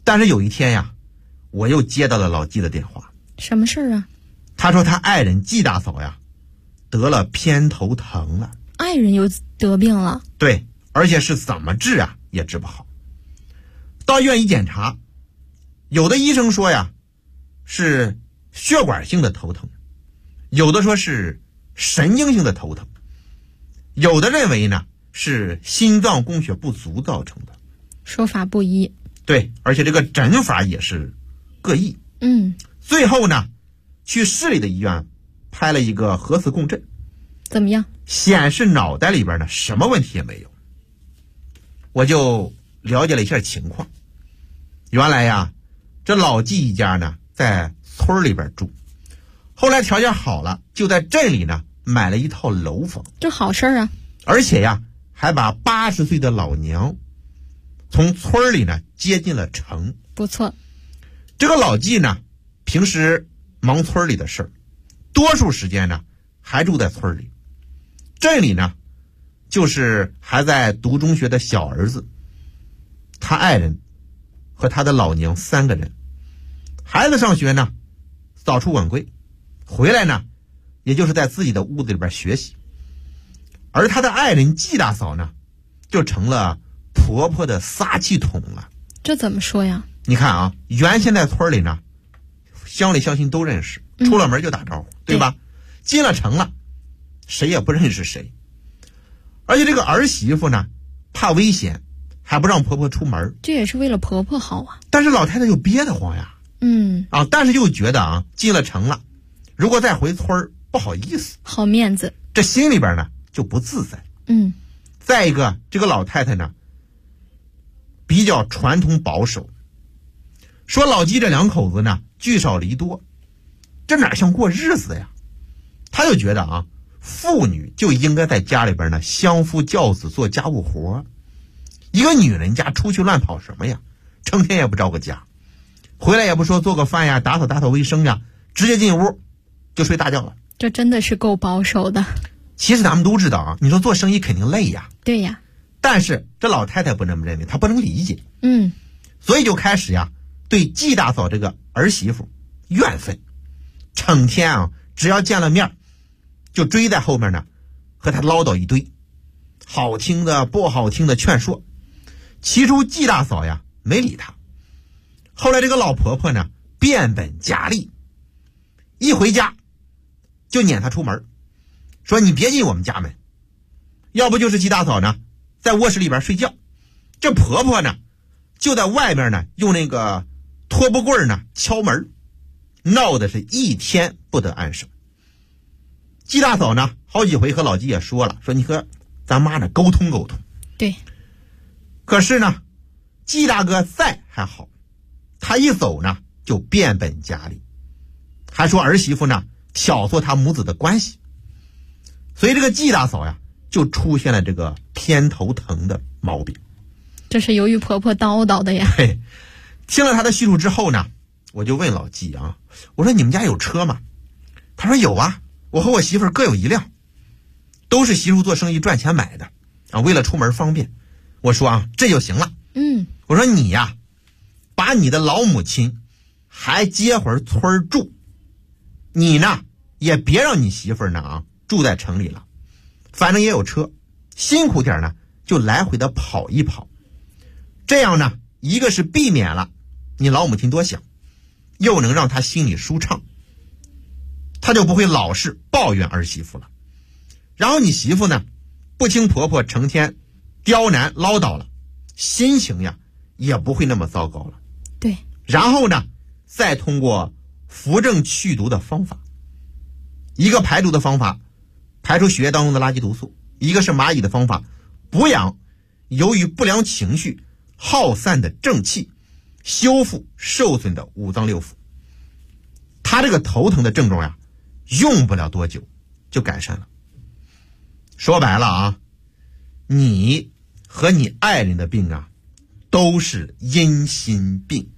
但是有一天呀，我又接到了老纪的电话。 什么事儿啊？ 他说他爱人纪大嫂呀得了偏头疼了。 爱人又得病了？ 对，而且是怎么治啊也治不好。到医院一检查，有的医生说呀是血管性的头疼，有的说是神经性的头疼，有的认为呢是心脏供血不足造成的， 说法不一。 对，而且这个诊法也是各异。最后呢去市里的医院拍了一个核磁共振， 怎么样？ 显示脑袋里边呢什么问题也没有。我就了解了一下情况，原来呀这老纪一家呢在村里边住，后来条件好了，就在镇里呢买了一套楼房。 这好事啊！ 而且呀还把80岁的老娘从村里呢接进了城。 不错。 这个老纪呢平时忙村里的事儿，多数时间呢还住在村里。镇里呢就是还在读中学的小儿子，他爱人和他的老娘3个人。孩子上学呢早出晚归，回来呢也就是在自己的屋子里边学习。而他的爱人纪大嫂呢就成了婆婆的撒气筒了。 这怎么说呀？ 你看啊，原先在村里呢乡里乡亲都认识，出了门就打招呼，对吧？进了城了谁也不认识谁。而且这个儿媳妇呢怕危险，还不让婆婆出门。 这也是为了婆婆好啊。 但是老太太又憋得慌呀。但是又觉得啊进了城了，如果再回村不好意思， 好面子， 这心里边呢就不自在。再一个，这个老太太呢比较传统保守，说老纪这2口子呢聚少离多，这哪像过日子呀？他就觉得啊妇女就应该在家里边呢相夫教子，做家务活。一个女人家出去乱跑什么呀？成天也不着个家，回来也不说做个饭呀，打扫卫生呀，直接进屋就睡大觉了。 这真的是够保守的。 其实咱们都知道啊，你说做生意肯定累呀。 对呀。 但是这老太太不这么认为，她不能理解。所以就开始呀对纪大嫂这个儿媳妇怨愤，成天啊只要见了面就追在后面呢和她唠叨一堆，好听的不好听的劝说。起初纪大嫂呀没理她，后来这个老婆婆呢变本加厉，一回家就撵她出门，说你别进我们家门，要不就是纪大嫂呢在卧室里边睡觉，这婆婆呢就在外面呢用那个拖布棍呢敲门，闹得是一天不得安生。纪大嫂呢好几回和老纪也说了，说你和咱妈呢沟通沟通。 对。 可是呢纪大哥在还好，他一走呢就变本加厉，还说儿媳妇呢挑唆他母子的关系。所以这个纪大嫂呀就出现了这个偏头疼的毛病。 这是由于婆婆叨叨的呀。 对。听了他的叙述之后呢，我就问老纪啊，我说你们家有车吗？他说有啊，我和我媳妇各有1辆，都是媳妇做生意赚钱买的啊，为了出门方便。我说啊这就行了。我说你呀把你的老母亲还接回村住，你呢也别让你媳妇呢住在城里了，反正也有车，辛苦点呢就来回的跑一跑，这样呢一个是避免了你老母亲多想，又能让她心里舒畅，她就不会老是抱怨儿媳妇了。然后你媳妇呢不听婆婆成天刁难唠叨了，心情呀也不会那么糟糕了。 对。 然后呢再通过扶正祛毒的方法，一个排毒的方法排出血液当中的垃圾毒素，一个是蚂蚁的方法补养由于不良情绪耗散的正气，修复受损的五脏六腑。他这个头疼的症状呀用不了多久就改善了。说白了啊，你和你爱人的病啊都是阴心病，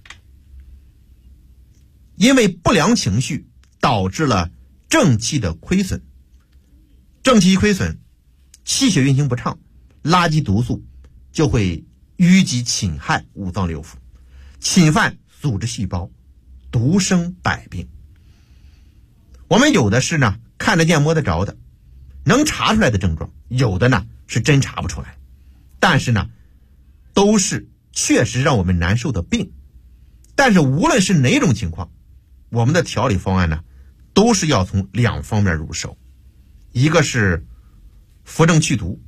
因为不良情绪导致了正气的亏损，正气一亏损，气血运行不畅，垃圾毒素就会淤积侵害五脏六腑， 侵犯组织细胞，独生百病。我们有的是呢看得见摸得着的，能查出来的症状，有的呢是真查不出来，但是呢都是确实让我们难受的病。但是无论是哪种情况，我们的调理方案呢都是要从2方面入手，一个是扶正祛毒，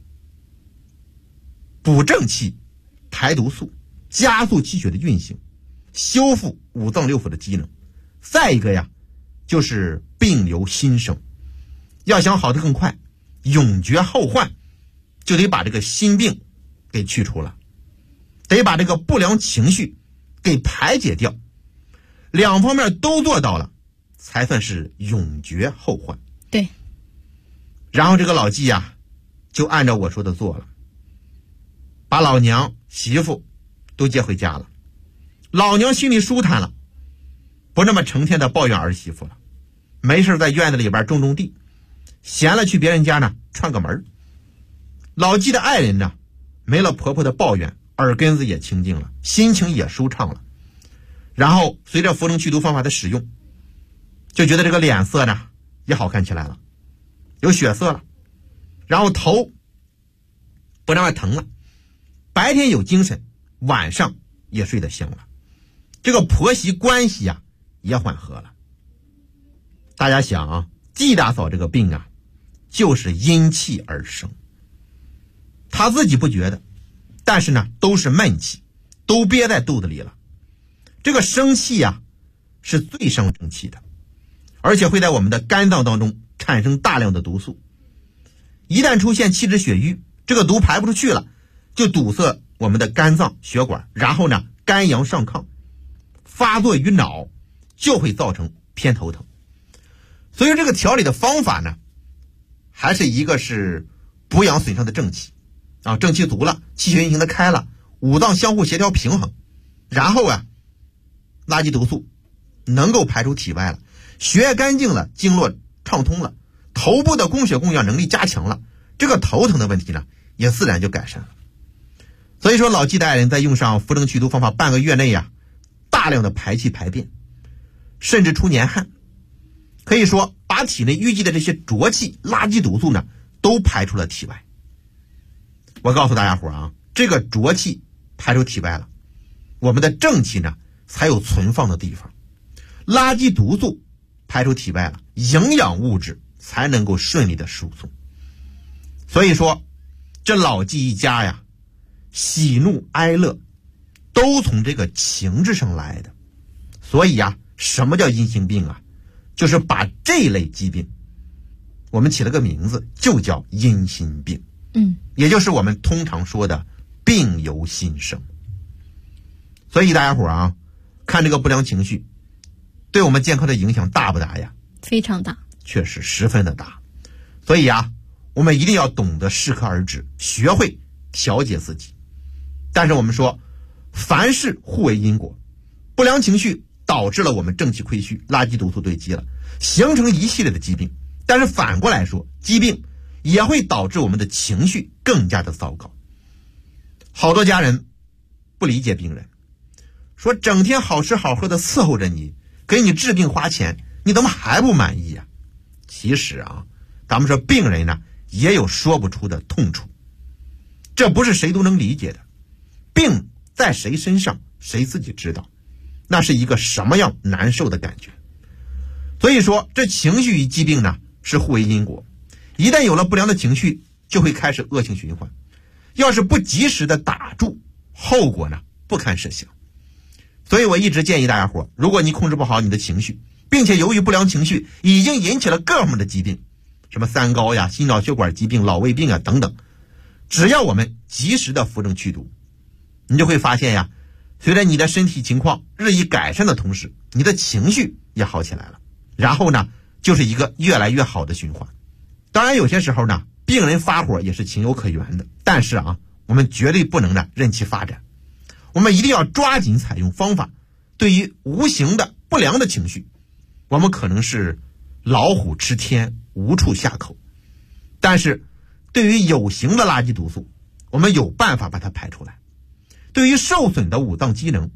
补正气，排毒素，加速气血的运行，修复五脏六腑的机能。再一个呀就是病由心生，要想好得更快，永绝后患，就得把这个心病给去除了，得把这个不良情绪给排解掉。2方面都做到了，才算是永绝后患。 对。 然后这个老纪呀就按照我说的做了，把老娘媳妇都接回家了。老娘心里舒坦了，不那么成天的抱怨儿媳妇了，没事在院子里边种地，闲了去别人家呢串个门。老纪的爱人呢没了婆婆的抱怨，耳根子也清净了，心情也舒畅了。然后随着扶正祛毒方法的使用，就觉得这个脸色呢也好看起来了，有血色了，然后头不那么疼了，白天有精神，晚上也睡得香了，这个婆媳关系啊也缓和了。大家想啊，季大嫂这个病啊就是阴气而生，她自己不觉得，但是呢都是闷气，都憋在肚子里了。这个生气啊是最伤正气的，而且会在我们的肝脏当中产生大量的毒素。一旦出现气滞血瘀，这个毒排不出去了，就堵塞我们的肝脏血管，然后呢肝阳上亢，发作于脑，就会造成偏头疼。所以这个调理的方法呢，还是一个是补养损伤的正气啊，正气足了，气血运行的开了，五脏相互协调平衡，然后啊垃圾毒素能够排出体外了，血液干净了，经络畅通了，头部的供血供氧能力加强了，这个头疼的问题呢也自然就改善了。所以说老纪的爱人在用上扶正祛毒方法半个月内啊，大量的排气排便，甚至出年汗，可以说把体内淤积的这些浊气垃圾毒素呢都排出了体外。我告诉大家伙啊，这个浊气排出体外了，我们的正气呢才有存放的地方，垃圾毒素排出体外了，营养物质才能够顺利的输送。所以说这老纪一家呀，喜怒哀乐都从这个情志上来的。所以啊，什么叫阴性病啊？就是把这类疾病我们起了个名字，就叫阴心病。也就是我们通常说的病由心生。所以大家伙啊，看这个不良情绪对我们健康的影响大不大呀？ 非常大， 确实十分的大。所以啊，我们一定要懂得适可而止，学会调节自己。但是我们说凡事互为因果，不良情绪导致了我们正气亏虚，垃圾毒素堆积了，形成一系列的疾病。但是反过来说，疾病也会导致我们的情绪更加的糟糕。好多家人不理解病人，说整天好吃好喝的伺候着你，给你治病花钱，你怎么还不满意啊？其实啊，咱们说病人呢也有说不出的痛楚，这不是谁都能理解的。病在谁身上谁自己知道，那是一个什么样难受的感觉。所以说这情绪与疾病呢是互为因果，一旦有了不良的情绪，就会开始恶性循环。要是不及时的打住，后果呢不堪设想。所以我一直建议大家伙，如果你控制不好你的情绪，并且由于不良情绪已经引起了各方面的疾病，什么三高呀、心脑血管疾病、老胃病啊等等，只要我们及时的扶正祛毒，你就会发现呀，随着你的身体情况日益改善的同时，你的情绪也好起来了，然后呢就是一个越来越好的循环。当然有些时候呢，病人发火也是情有可原的，但是啊，我们绝对不能呢任其发展，我们一定要抓紧采用方法。对于无形的不良的情绪，我们可能是老虎吃天无处下口，但是对于有形的垃圾毒素，我们有办法把它排出来。对于受损的五脏机能，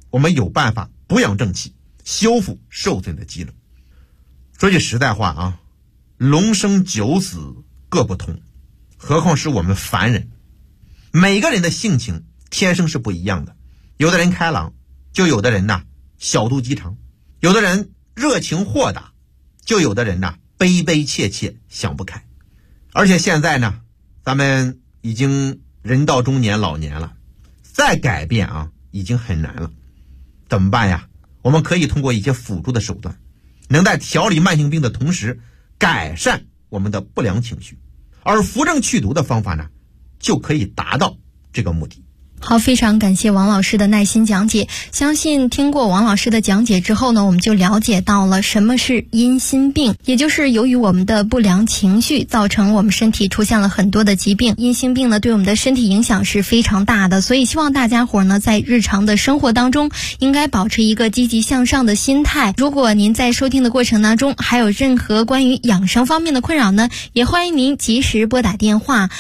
我们有办法补养正气，修复受损的机能。说句实在话啊，龙生九死各不同，何况是我们凡人。每个人的性情天生是不一样的，有的人开朗，就有的人呢小肚鸡肠，有的人热情豁达，就有的人呢悲悲切切想不开。而且现在呢，咱们已经人到中年老年了，再改变啊已经很难了。怎么办呀？我们可以通过一些辅助的手段，能在调理慢性病的同时改善我们的不良情绪，而扶正祛毒的方法呢，就可以达到这个目的。 好，非常感谢王老师的耐心讲解。相信听过王老师的讲解之后呢，我们就了解到了什么是阴心病，也就是由于我们的不良情绪造成我们身体出现了很多的疾病。阴心病呢对我们的身体影响是非常大的，所以希望大家伙呢在日常的生活当中应该保持一个积极向上的心态。如果您在收听的过程当中还有任何关于养生方面的困扰呢，也欢迎您及时拨打电话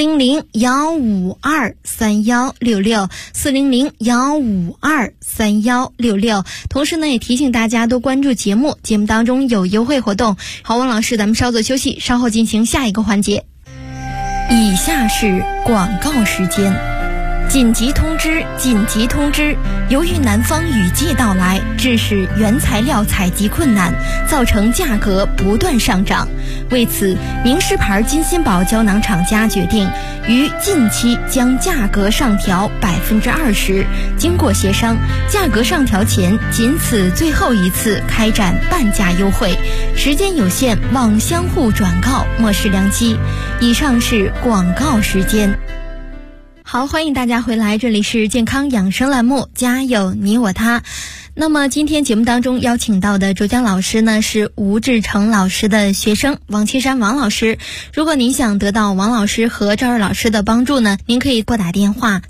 400-152-3166，400-152-3166。同时呢，也提醒大家多关注节目，节目当中有优惠活动。好，王老师，咱们稍作休息，稍后进行下一个环节。以下是广告时间。紧急通知！紧急通知！由于南方雨季到来，致使原材料采集困难，造成价格不断上涨。为此，名师牌金心宝胶囊厂家决定于近期将价格上调20%。经过协商，价格上调前仅此最后一次开展半价优惠，时间有限，望相互转告，莫失良机。以上是广告时间。好，欢迎大家回来，这里是健康养生栏目，家有你我他。那么今天节目当中邀请到的主讲老师呢，是吴志成老师的学生王岐山王老师。如果您想得到王老师和赵二老师的帮助呢，您可以拨打电话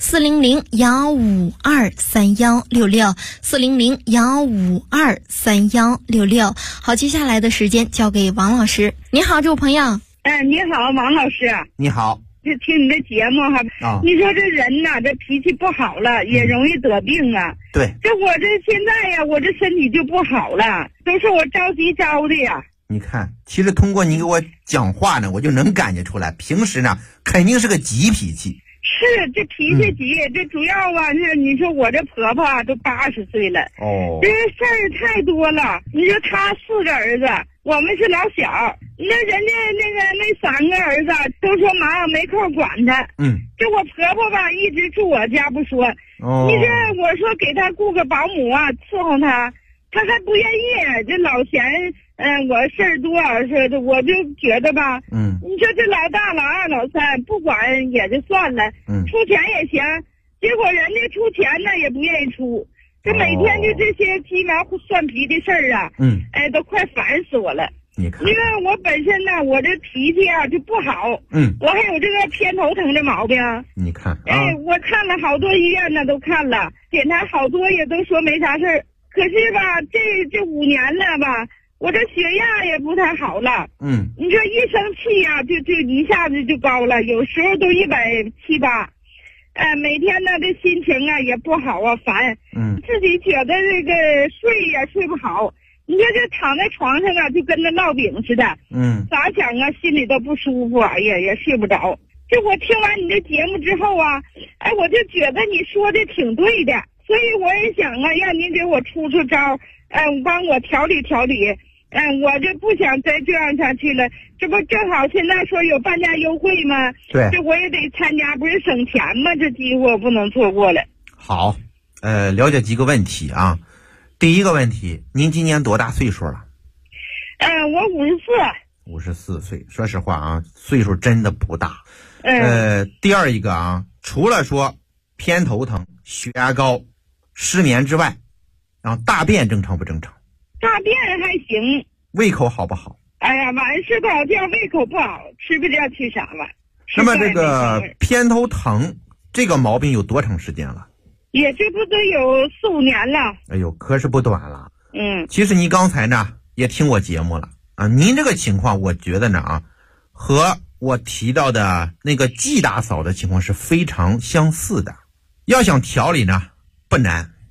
400-152-3166，400-152-3166。好，接下来的时间交给王老师。你好，这位朋友。 你好，王老师。 你好。 就听你的节目哈，你说这人呐，这脾气不好了，也容易得病啊。 对， 这我这现在呀，我这身体就不好了，都是我着急着的呀。 你看，其实通过你给我讲话呢，我就能感觉出来，平时呢肯定是个急脾气。 是，这脾气急，这主要啊是你说我这婆婆都80岁了，这事儿太多了。你说她4个儿子，我们是老小，那人家那3个儿子都说忙没空管他。这我婆婆吧一直住我家不说，你这我说给她雇个保姆啊伺候她，她还不愿意，这老嫌我事儿多似的，我就觉得吧，你说这老大老二老三不管也就算了，出钱也行，结果人家出钱呢也不愿意出，这每天就这些鸡毛蒜皮的事儿啊，都快烦死我了。 你看， 因为我本身呢，我这脾气啊就不好，我还有这个偏头疼的毛病。 你看， 我看了好多医院呢，都看了，检查好多也都说没啥事儿，可是吧，这5年了吧。我这血压也不太好了，你这一生气呀，就一下子就高了，有时候都170、180，每天呢这心情啊也不好啊，烦，自己觉得这个睡也睡不好，你说这躺在床上啊，就跟那烙饼似的，咋想啊，心里都不舒服啊，也睡不着。这我听完你的节目之后啊，我就觉得你说的挺对的，所以我也想啊，让您给我出招，帮我调理调理。我这不想再这样下去了，这不正好现在说有半价优惠吗？ 对， 这我也得参加，不是省钱吗？这机会我不能错过了。 好，了解几个问题啊。第一个问题，您今年多大岁数了？ 我 54岁。说实话啊，岁数真的不大。第二一个啊，除了说偏头疼、血压高、失眠之外，然后大便正常不正常？ 大便还行。 胃口好不好？ 晚上睡不好觉，胃口不好，吃不下去啥了。 那么这个偏头疼这个毛病有多长时间了？ 也这不得有4、5年了。 哎呦，可是不短了。其实您刚才呢也听我节目了啊，您这个情况我觉得呢啊，和我提到的那个季大嫂的情况是非常相似的。要想调理呢不难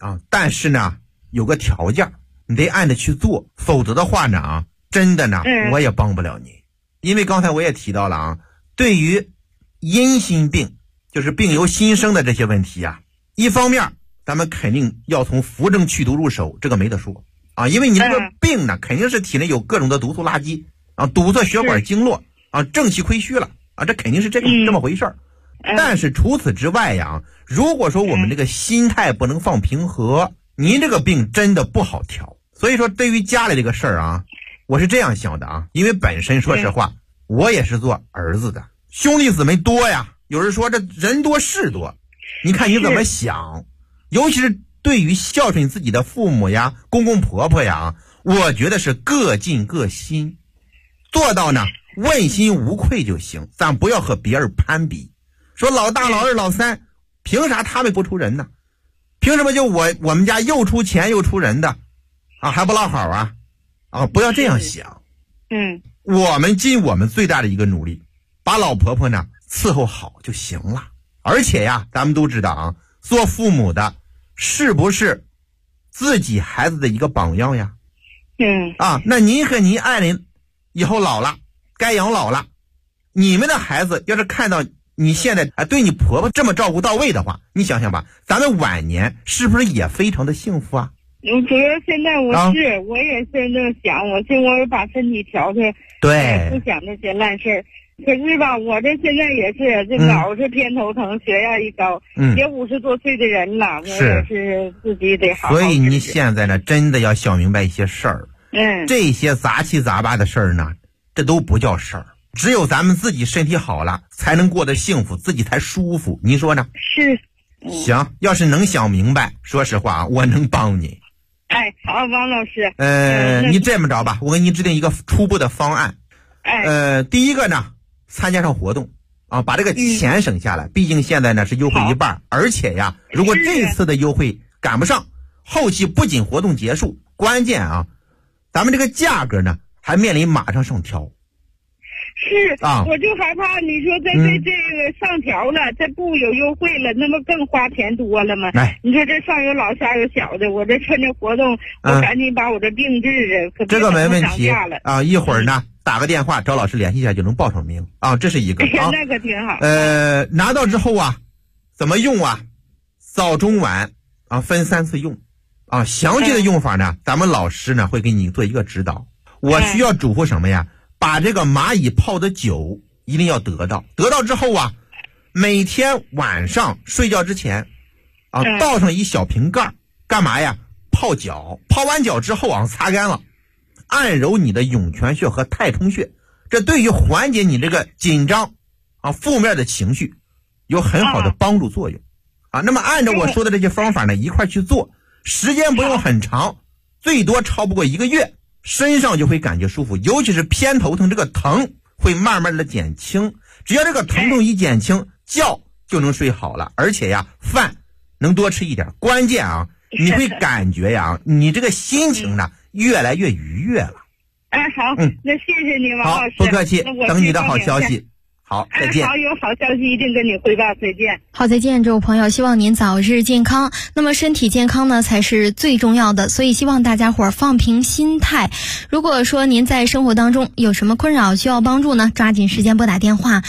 但是呢有个条件，你得按着去做，否则的话呢真的呢我也帮不了你。因为刚才我也提到了对于阴心病，就是病由心生的这些问题一方面咱们肯定要从扶正祛毒入手，这个没得说因为你这个病呢肯定是体内有各种的毒素垃圾堵塞血管经络正气亏虚了这肯定是这么回事儿。但是除此之外如果说我们这个心态不能放平和，您这个病真的不好调。所以说对于家里这个事儿我是这样想的因为本身说实话我也是做儿子的，兄弟姊妹多呀，有人说这人多事多，你看你怎么想。尤其是对于孝顺自己的父母公公婆婆我觉得是各尽各心，做到呢问心无愧就行，咱不要和别人攀比，说老大老二老三凭啥他们不出人呢？凭什么就我们家又出钱又出人的还不落好不要这样想。我们尽我们最大的一个努力，把老婆婆呢伺候好就行了。而且咱们都知道做父母的是不是自己孩子的一个榜样呀？那您和您爱人以后老了该养老了，你们的孩子要是看到你现在对你婆婆这么照顾到位的话，你想想吧，咱们晚年是不是也非常的幸福主要现在我也是那想，我把身体调调， 对， 不想那些烂事儿。可是吧，我这现在也是这老是偏头疼，血压一高，也50多岁的人了，我也是自己得好好。 所以你现在呢，真的要想明白一些事儿。这些杂七杂八的事儿呢，这都不叫事儿。只有咱们自己身体好了，才能过得幸福，自己才舒服。您说呢？ 是。 行，要是能想明白，说实话，我能帮你。 好，王老师。 你这么着吧，我给你制定一个初步的方案。第一个呢，参加上活动把这个钱省下来，毕竟现在呢是优惠一半，而且如果这次的优惠赶不上，后期不仅活动结束，关键咱们这个价格呢还面临马上上调。 是我就害怕你说这个上调了，这不有优惠了，那么更花钱多了吗？你说这上有老下有小的，我这趁着活动我赶紧把我这病治可这个没问题一会儿呢打个电话找老师联系一下就能报上名这是一个那个挺好。 拿到之后怎么用早中晚分3次用详细的用法呢咱们老师呢会给你做一个指导。我需要嘱咐什么呀？把这个蚂蚁泡的酒一定要得到之后每天晚上睡觉之前倒上一小瓶盖，干嘛呀？泡脚。泡完脚之后擦干了，按揉你的涌泉穴和太冲穴，这对于缓解你这个紧张负面的情绪有很好的帮助作用那么按照我说的这些方法呢一块去做，时间不用很长，最多超不过1个月，身上就会感觉舒服，尤其是偏头疼，这个疼会慢慢的减轻，只要这个疼痛一减轻，觉就能睡好了，而且饭能多吃一点，关键你会感觉你这个心情呢越来越愉悦了。 好，那谢谢你王老师。 不客气，等你的好消息。好，再见。 好，有好消息一定跟你汇报，再见。 好，再见，这位朋友，希望您早日健康。那么身体健康呢才是最重要的，所以希望大家伙儿放平心态。如果说您在生活当中有什么困扰需要帮助呢，抓紧时间拨打电话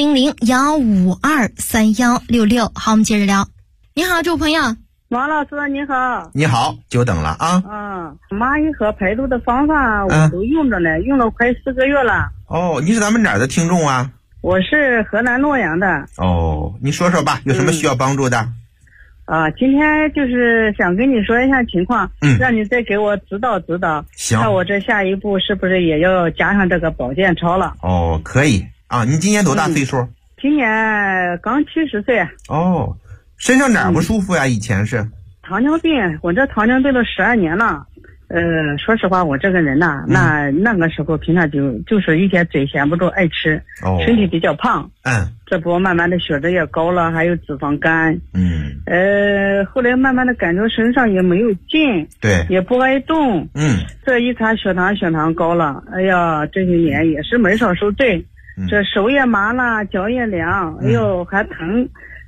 400-152-3166。好，我们接着聊。你好，这位朋友。 王老师你好。 你好，久等了蚂蚁和排毒的方法我都用着呢，用了快4个月了。 你是咱们哪儿的听众啊？ 我是河南洛阳的。 你说说吧，有什么需要帮助的？ 今天就是想跟你说一下情况，让你再给我指导指导。 行， 那我这下一步是不是也要加上这个保健操了？ 可以你今年多大岁数？ 今年刚70岁。 身上哪儿不舒服呀？以前是糖尿病，我这糖尿病都12年了。说实话，我这个人呐，那个时候平常就是一天嘴闲不住，爱吃，身体比较胖。这不慢慢的血脂也高了，还有脂肪肝。后来慢慢的感觉身上也没有劲， 对， 也不爱动。这一查血糖高了，哎呀，这些年也是没少受罪。这手也麻了，脚也凉，哎呦还疼。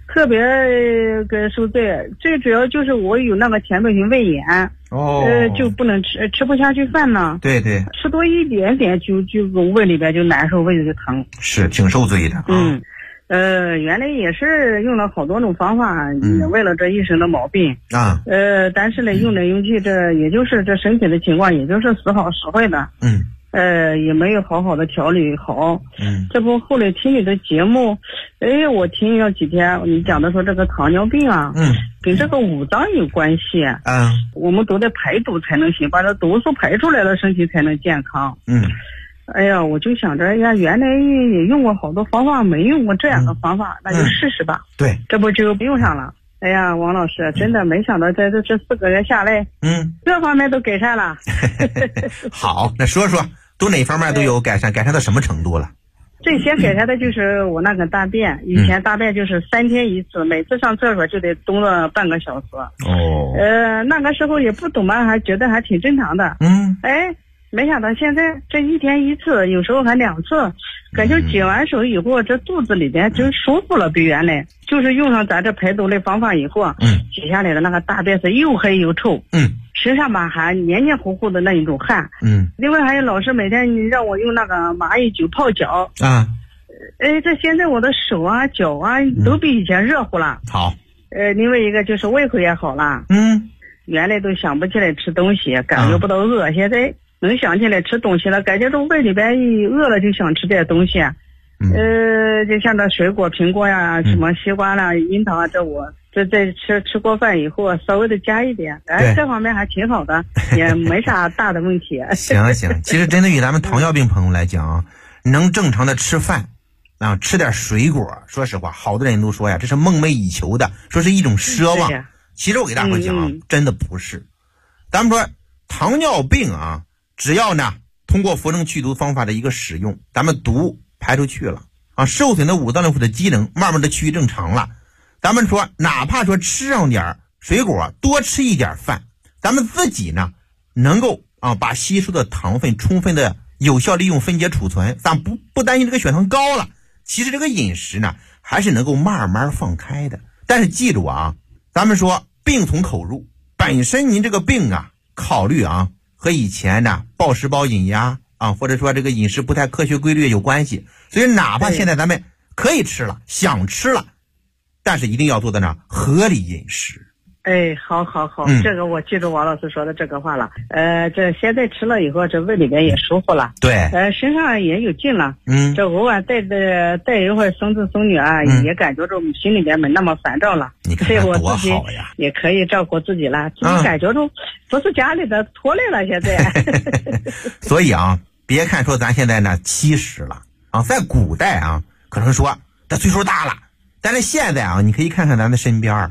特别受罪，最主要就是我有那个前段性胃炎，就不能吃不下去饭呢。 对对， 吃多一点点就胃里边就难受，胃就疼， 是挺受罪的。 原来也是用了好多种方法，为了这一身的毛病啊。 但是呢，用来用去，这也就是这身体的情况，也就是时好时坏的。也没有好好的调理好。这不后来听你的节目，我听了几天，你讲的说这个糖尿病啊，跟这个五脏有关系。我们都得排毒才能行，把这毒素排出来了，身体才能健康。哎呀，我就想着呀，原来也用过好多方法，没用过这样的方法，那就试试吧。 对， 这不就用上了。哎呀，王老师，真的没想到在这4个月下来，各方面都改善了。 好，那说说都哪方面都有改善，改善到什么程度了？ 最先改善的就是我那个大便，以前大便就是3天一次，每次上厕所就得蹲了半个小时。那个时候也不懂嘛，还觉得还挺正常的。没想到现在这1天1次，有时候还2次，感觉解完手以后，这肚子里边就舒服了，比原来就是用上咱这排毒的方法以后，解下来的那个大便是又黑又臭，身上吧还黏黏糊糊的那一种汗，另外还有老师每天你让我用那个蚂蚁酒泡脚啊，这现在我的手啊脚啊都比以前热乎了。 好， 另外一个就是胃口也好了，原来都想不起来吃东西，感觉不到饿，现在能想起来吃东西了，感觉这胃里边一饿了就想吃点东西。就像这水果苹果呀，什么西瓜啦樱桃啊，这我这在吃过饭以后稍微的加一点，这方面还挺好的，也没啥大的问题。 行，其实针对于咱们糖尿病朋友来讲，能正常的吃饭啊，吃点水果，说实话好多人都说呀，这是梦寐以求的，说是一种奢望。其实我给大伙讲，真的不是。咱们说糖尿病啊，只要呢通过扶正祛毒方法的一个使用，咱们毒排出去了啊，受损的五脏六腑的机能慢慢的趋于正常了。咱们说哪怕说吃上点水果，多吃一点饭，咱们自己呢能够把吸收的糖分充分的有效利用分解储存，咱不担心这个血糖高了。其实这个饮食呢还是能够慢慢放开的。但是记住啊，咱们说病从口入，本身您这个病啊，考虑啊和以前呢暴食暴饮呀或者说这个饮食不太科学规律有关系。所以哪怕现在咱们可以吃了，想吃了，但是一定要做的呢合理饮食。 好，这个我记住王老师说的这个话了。这现在吃了以后，这胃里边也舒服了， 对， 身上也有劲了。这偶尔带一会儿孙子孙女啊，也感觉着心里边没那么烦躁了。 你看多好呀， 也可以照顾自己了，自己感觉着不是家里的拖累了。现在， 所以啊，别看说咱现在呢70了啊，在古代啊，可能说这岁数大了，但是现在啊，你可以看看咱的身边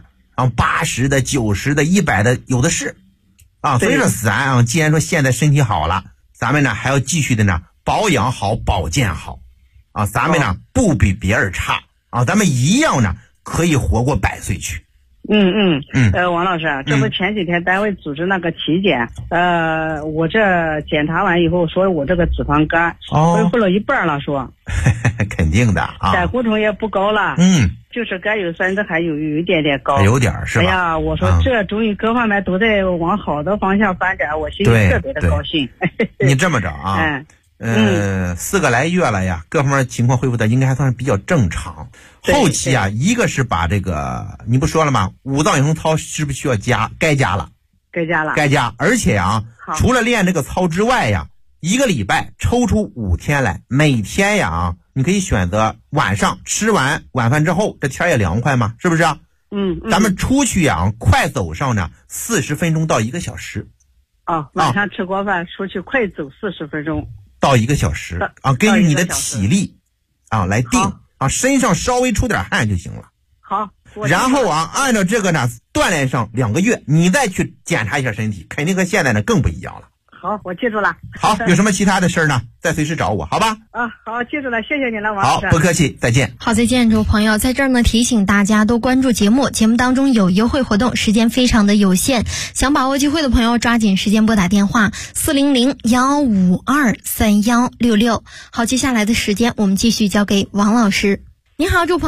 80的、90的、100的有的是啊。所以说咱既然说现在身体好了，咱们呢还要继续的呢保养好、保健好啊。咱们呢不比别人差啊，咱们一样呢可以活过100岁去。 王老师，这不前几天单位组织那个体检，我这检查完以后说我这个脂肪肝恢复了一半了，说肯定的啊， 胆固醇也不高了，就是甘油三酯还有一点点高， 有点是吧？ 哎呀，我说这终于各方面都在往好的方向发展，我心里特别的高兴。 你这么着啊，4个来月了呀，各方面情况恢复的应该还算是比较正常。后期啊，一个是把这个你不说了吗？五脏养生操是不是需要加？该加了，该加。而且啊，除了练这个操之外呀，1个礼拜抽出5天来，每天呀你可以选择晚上吃完晚饭之后，这天也凉快嘛，是不是啊？咱们出去呀，快走上呢40分钟到1个小时。 晚上吃过饭出去快走40分钟到1个小时根据你的体力来定身上稍微出点汗就行了。 好， 然后按照这个呢锻炼上2个月，你再去检查一下身体，肯定和现在呢更不一样了。 好，我记住了。 好，有什么其他的事儿呢？再随时找我，好吧？ 好，记住了，谢谢你了，王老师。 好，不客气，再见。 好，再见，诸位朋友，在这儿呢提醒大家多关注节目，节目当中有优惠活动，时间非常的有限，想把握机会的朋友抓紧时间拨打电话400-152-3166。好，接下来的时间我们继续交给王老师。你好，诸位朋友。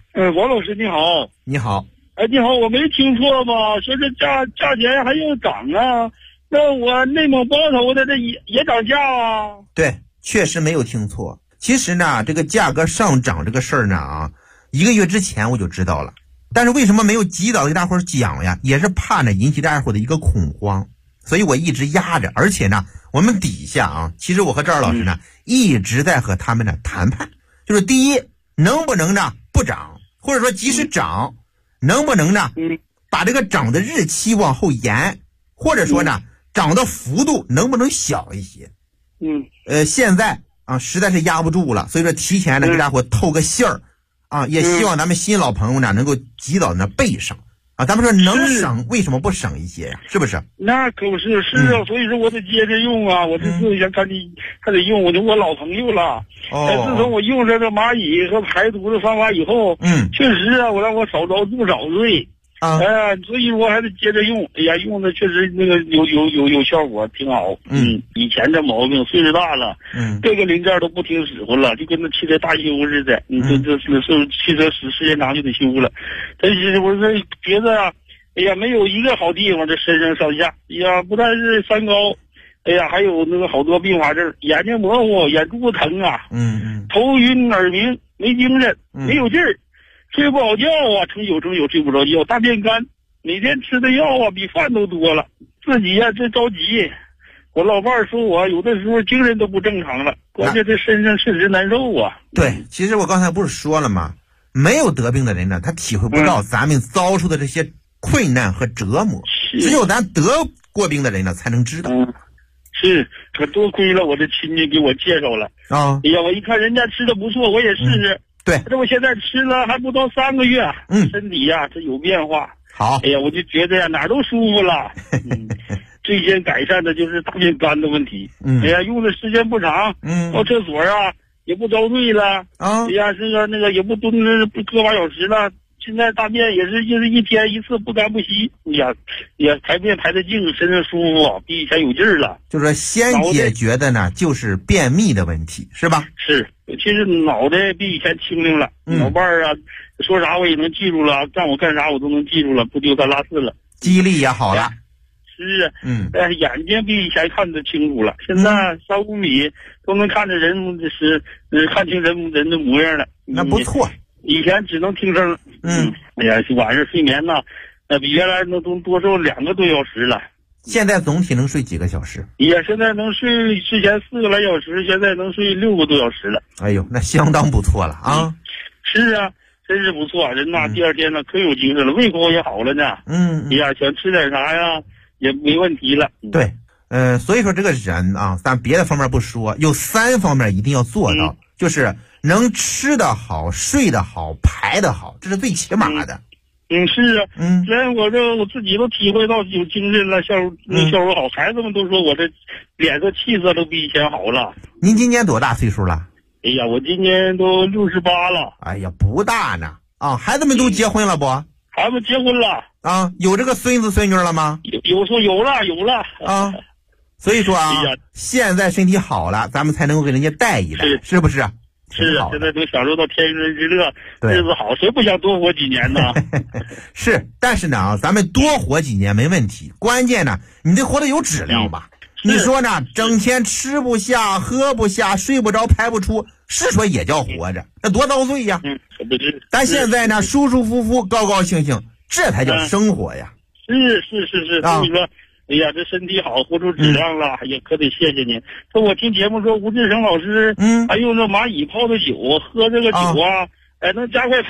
王老师你好。 你好。 哎，你好，我没听错吧？说这价钱还要涨啊？那我内蒙包头的这也涨价啊？ 对，确实没有听错。其实呢，这个价格上涨这个事儿呢1个月之前我就知道了，但是为什么没有及早给大伙儿讲呀？也是怕呢引起大家伙的一个恐慌，所以我一直压着。而且呢，我们底下其实我和赵二老师呢一直在和他们呢谈判，就是第一，能不能呢不涨，或者说即使涨，能不能呢把这个涨的日期往后延，或者说呢涨的幅度能不能小一些？现在实在是压不住了，所以说提前呢给大伙透个信儿也希望咱们新老朋友呢能够及早呢备上咱们说能省为什么不省一些呀？是不是？ 那可不是啊，所以说我得接着用啊，我这次想看你还得用，我老朋友了。自从我用上这蚂蚁和排毒的方法以后，确实啊，我让我少遭不少罪。所以我还得接着用。哎呀，用的确实那个有效果，挺好。以前这毛病岁数大了，各个零件都不听使唤了，就跟那汽车大修似的。这汽车时间长就得修了。但是我说觉得哎呀，没有一个好地方，这身上上下，哎呀，不但是三高，哎呀，还有那个好多并发症，眼睛模糊，眼珠子疼啊，头晕耳鸣，没精神，没有劲儿。睡不好觉成宿睡不着觉，大便干，每天吃的药比饭都多了，自己这着急。我老伴儿说我有的时候精神都不正常了，关键这身上确实难受啊。 对，其实我刚才不是说了吗？没有得病的人呢，他体会不到咱们遭受的这些困难和折磨，只有咱得过病的人呢才能知道。 是，可多亏了我这亲戚给我介绍了哎呀，我一看人家吃的不错，我也试试。 对， 这我现在吃了还不到3个月，身体这有变化。 好， 哎呀，我就觉得哪儿都舒服了。最先改善的就是大便干的问题。哎呀，用的时间不长，到厕所也不遭罪了。哎呀，那个也不蹲着不个把小时了。现在大便也是就是1天1次，不干不稀。也排便排得净，身上舒服，比以前有劲儿了。 就是说先解决的呢，就是便秘的问题，是吧？ 是，其实脑袋比以前清灵了。老伴儿说啥我也能记住了，让我干啥我都能记住了，不丢三落四了， 记忆力也好了。 是，眼睛比以前看得清楚了，现在3、5米都能看着人，看清人的模样了。 那不错。 以前只能听声。哎呀，晚上睡眠比原来都多睡2个多小时了。 现在总体能睡几个小时？ 也现在能睡，之前4个来小时，现在能睡6个多小时了。 哎呦，那相当不错了啊！ 是啊，真是不错，人第二天可有精神了，胃口也好了呢。哎呀，想吃点啥呀也没问题了。 对，所以说这个人咱别的方面不说，有3方面一定要做到，就是能吃得好，睡得好，排得好，这是最起码的。 是啊，连我自己都体会到有精神了，效果好。孩子们都说我这脸色气色都比以前好了。 您今年多大岁数了？ 哎呀，我今年都68了。 哎呀，不大呢。孩子们都结婚了不？ 孩子结婚了。 有这个孙子孙女了吗？ 有了。 所以说现在身体好了，咱们才能够给人家带一带，是不是？ 是啊，现在都享受到天伦之乐，日子好，谁不想多活几年呢？ 是，但是呢咱们多活几年没问题，关键呢你得活得有质量吧。你说呢？整天吃不下、喝不下、睡不着、排不出，是说也叫活着，那多遭罪呀！但现在呢，舒舒服服、高高兴兴，这才叫生活呀！ 是，所以说，哎呀，这身体好，活出质量了，也可得谢谢您。说我听节目说吴志成老师，还用这蚂蚁泡的酒，喝这个酒能加快。